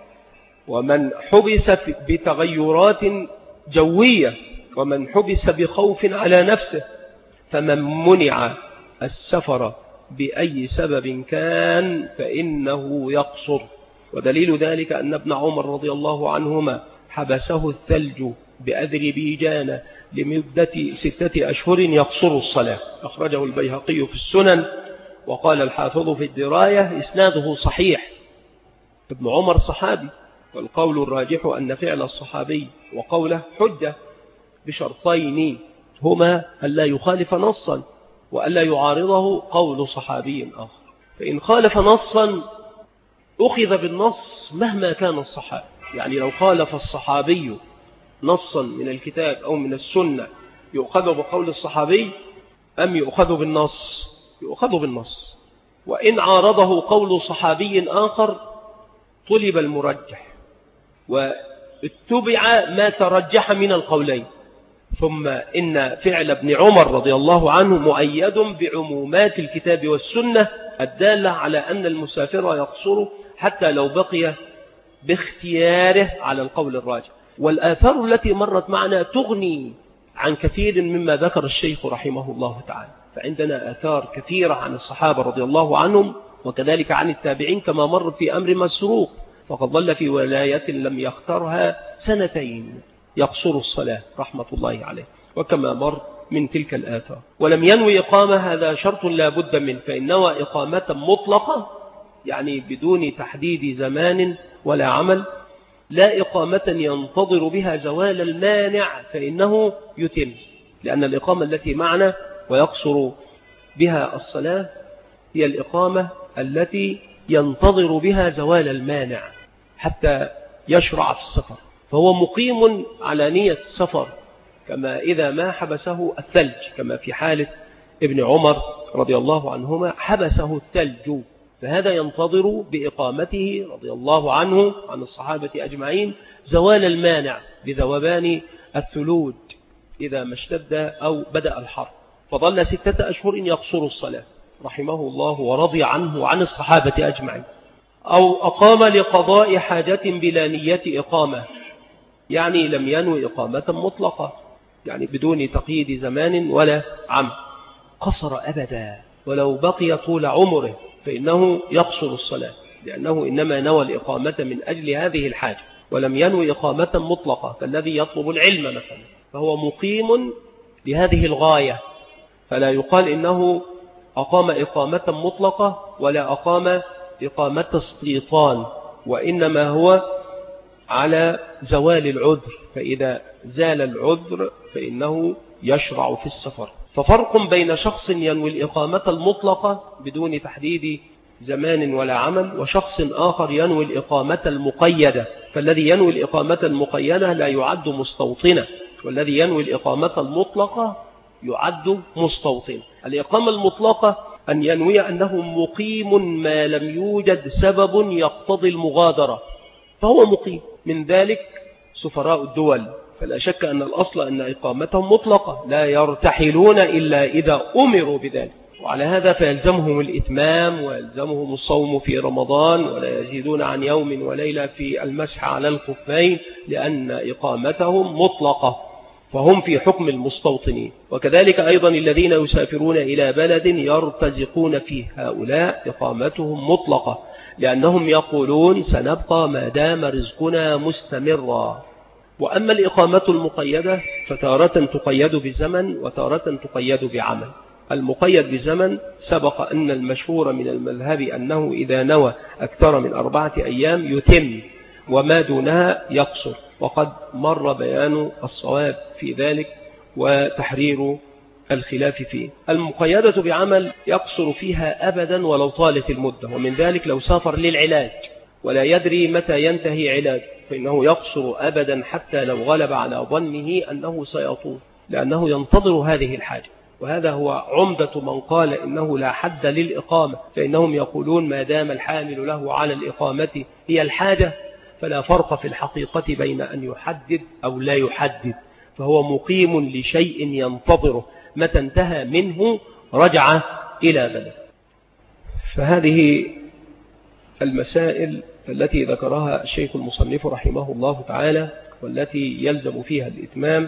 ومن حبس بتغيرات جوية، ومن حبس بخوف على نفسه. فمن منع السفر بأي سبب كان فإنه يقصر. ودليل ذلك أن ابن عمر رضي الله عنهما حبسه الثلج بأذربيجان لمدة 6 أشهر يقصر الصلاة، أخرجه البيهقي في السنن. وقال الحافظ في الدراية: إسناده صحيح. ابن عمر صحابي، والقول الراجح أن فعل الصحابي وقوله حجة بشرطين هما ألا يخالف نصا وألا يعارضه قول صحابي آخر. فإن خالف نصا أخذ بالنص مهما كان الصحابي، يعني لو خالف الصحابي نصا من الكتاب أو من السنة يؤخذ بقول الصحابي أم يؤخذ بالنص؟ يؤخذ بالنص. وإن عارضه قول صحابي آخر طلب المرجح واتبع ما ترجح من القولين. ثم إن فعل ابن عمر رضي الله عنه مؤيد بعمومات الكتاب والسنة الدالة على أن المسافر يقصر حتى لو بقي باختياره على القول الراجح. والآثار التي مرت معنا تغني عن كثير مما ذكر الشيخ رحمه الله تعالى. فعندنا آثار كثيرة عن الصحابة رضي الله عنهم، وكذلك عن التابعين، كما مر في أمر مسروق، فقد ظل في ولاية لم يخترها 2 سنين يقصر الصلاة رحمة الله عليه، وكما مر من تلك الآثار. ولم ينوي إقامة، هذا شرط لا بد منه، فإن نوى إقامة مطلقة يعني بدون تحديد زمان ولا عمل، لا إقامة ينتظر بها زوال المانع، فإنه يتم. لأن الإقامة التي معنا ويقصر بها الصلاة هي الإقامة التي ينتظر بها زوال المانع حتى يشرع في السفر، فهو مقيم على نية السفر، كما إذا ما حبسه الثلج، كما في حالة ابن عمر رضي الله عنهما حبسه الثلج، فهذا ينتظر بإقامته رضي الله عنه عن الصحابة أجمعين زوال المانع بذوبان الثلوج إذا ما اشتد أو بدأ الحر. فظل 6 أشهر يقصر الصلاة رحمه الله ورضي عنه وعن الصحابة أجمعين. أو أقام لقضاء حاجة بلا نية إقامة، يعني لم ينوي إقامة مطلقة، يعني بدون تقييد زمان ولا عمل، قصر أبدا ولو بقي طول عمره، فإنه يقصر الصلاة، لأنه إنما نوى الإقامة من أجل هذه الحاجة. ولم ينوي إقامة مطلقة كالذي يطلب العلم مثلا، فهو مقيم لهذه الغاية، فلا يقال إنه أقام إقامة مطلقة ولا أقام إقامة استيطان، وإنما هو على زوال العذر، فإذا زال العذر فإنه يشرع في السفر. ففرق بين شخص ينوي الإقامة المطلقة بدون تحديد زمان ولا عمل، وشخص آخر ينوي الإقامة المقيدة، فالذي ينوي الإقامة المقيدة لا يعد مستوطنا، والذي ينوي الإقامة المطلقة يعد مستوطن. الإقامة المطلقة أن ينوي أنه مقيم ما لم يوجد سبب يقتضي المغادرة، فهو مقيم. من ذلك سفراء الدول، فلا شك أن الأصل أن إقامتهم مطلقة، لا يرتحلون إلا إذا أمروا بذلك، وعلى هذا فيلزمهم الإتمام ويلزمهم الصوم في رمضان، ولا يزيدون عن يوم وليلة في المسح على الخفين، لأن إقامتهم مطلقة، فهم في حكم المستوطنين. وكذلك أيضا الذين يسافرون إلى بلد يرتزقون فيه، هؤلاء إقامتهم مطلقة، لأنهم يقولون سنبقى ما دام رزقنا مستمرا. وأما الإقامة المقيدة فتارة تقيد بزمن وتارة تقيد بعمل. المقيد بزمن سبق أن المشهور من المذهب أنه إذا نوى أكثر من 4 أيام يتم، وما دونها يقصر، وقد مر بيان الصواب في ذلك وتحرير الخلاف فيه. المقيدة بعمل يقصر فيها أبدا ولو طالت المدة، ومن ذلك لو سافر للعلاج ولا يدري متى ينتهي علاجه فإنه يقصر أبدا حتى لو غلب على ظنه أنه سيطول، لأنه ينتظر هذه الحاجة. وهذا هو عمدة من قال إنه لا حد للإقامة، فإنهم يقولون ما دام الحامل له على الإقامة هي الحاجة فلا فرق في الحقيقة بين أن يحدد أو لا يحدد، فهو مقيم لشيء ينتظره، متى انتهى منه رجع إلى بلده. فهذه المسائل التي ذكرها الشيخ المصنف رحمه الله تعالى، والتي يلزم فيها الإتمام،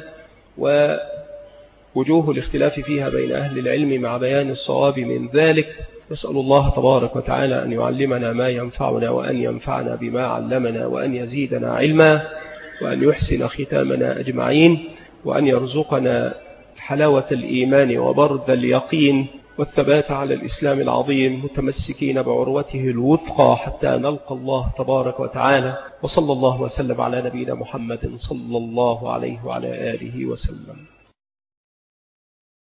ووجوه الاختلاف فيها بين أهل العلم مع بيان الصواب من ذلك. نسأل الله تبارك وتعالى أن يعلمنا ما ينفعنا، وأن ينفعنا بما علمنا، وأن يزيدنا علما، وأن يحسن ختامنا أجمعين، وأن يرزقنا حلاوة الإيمان وبرد اليقين والثبات على الإسلام العظيم، متمسكين بعروته الوثقى حتى نلقى الله تبارك وتعالى. وصلى الله وسلم على نبينا محمد صلى الله عليه وعلى آله وسلم.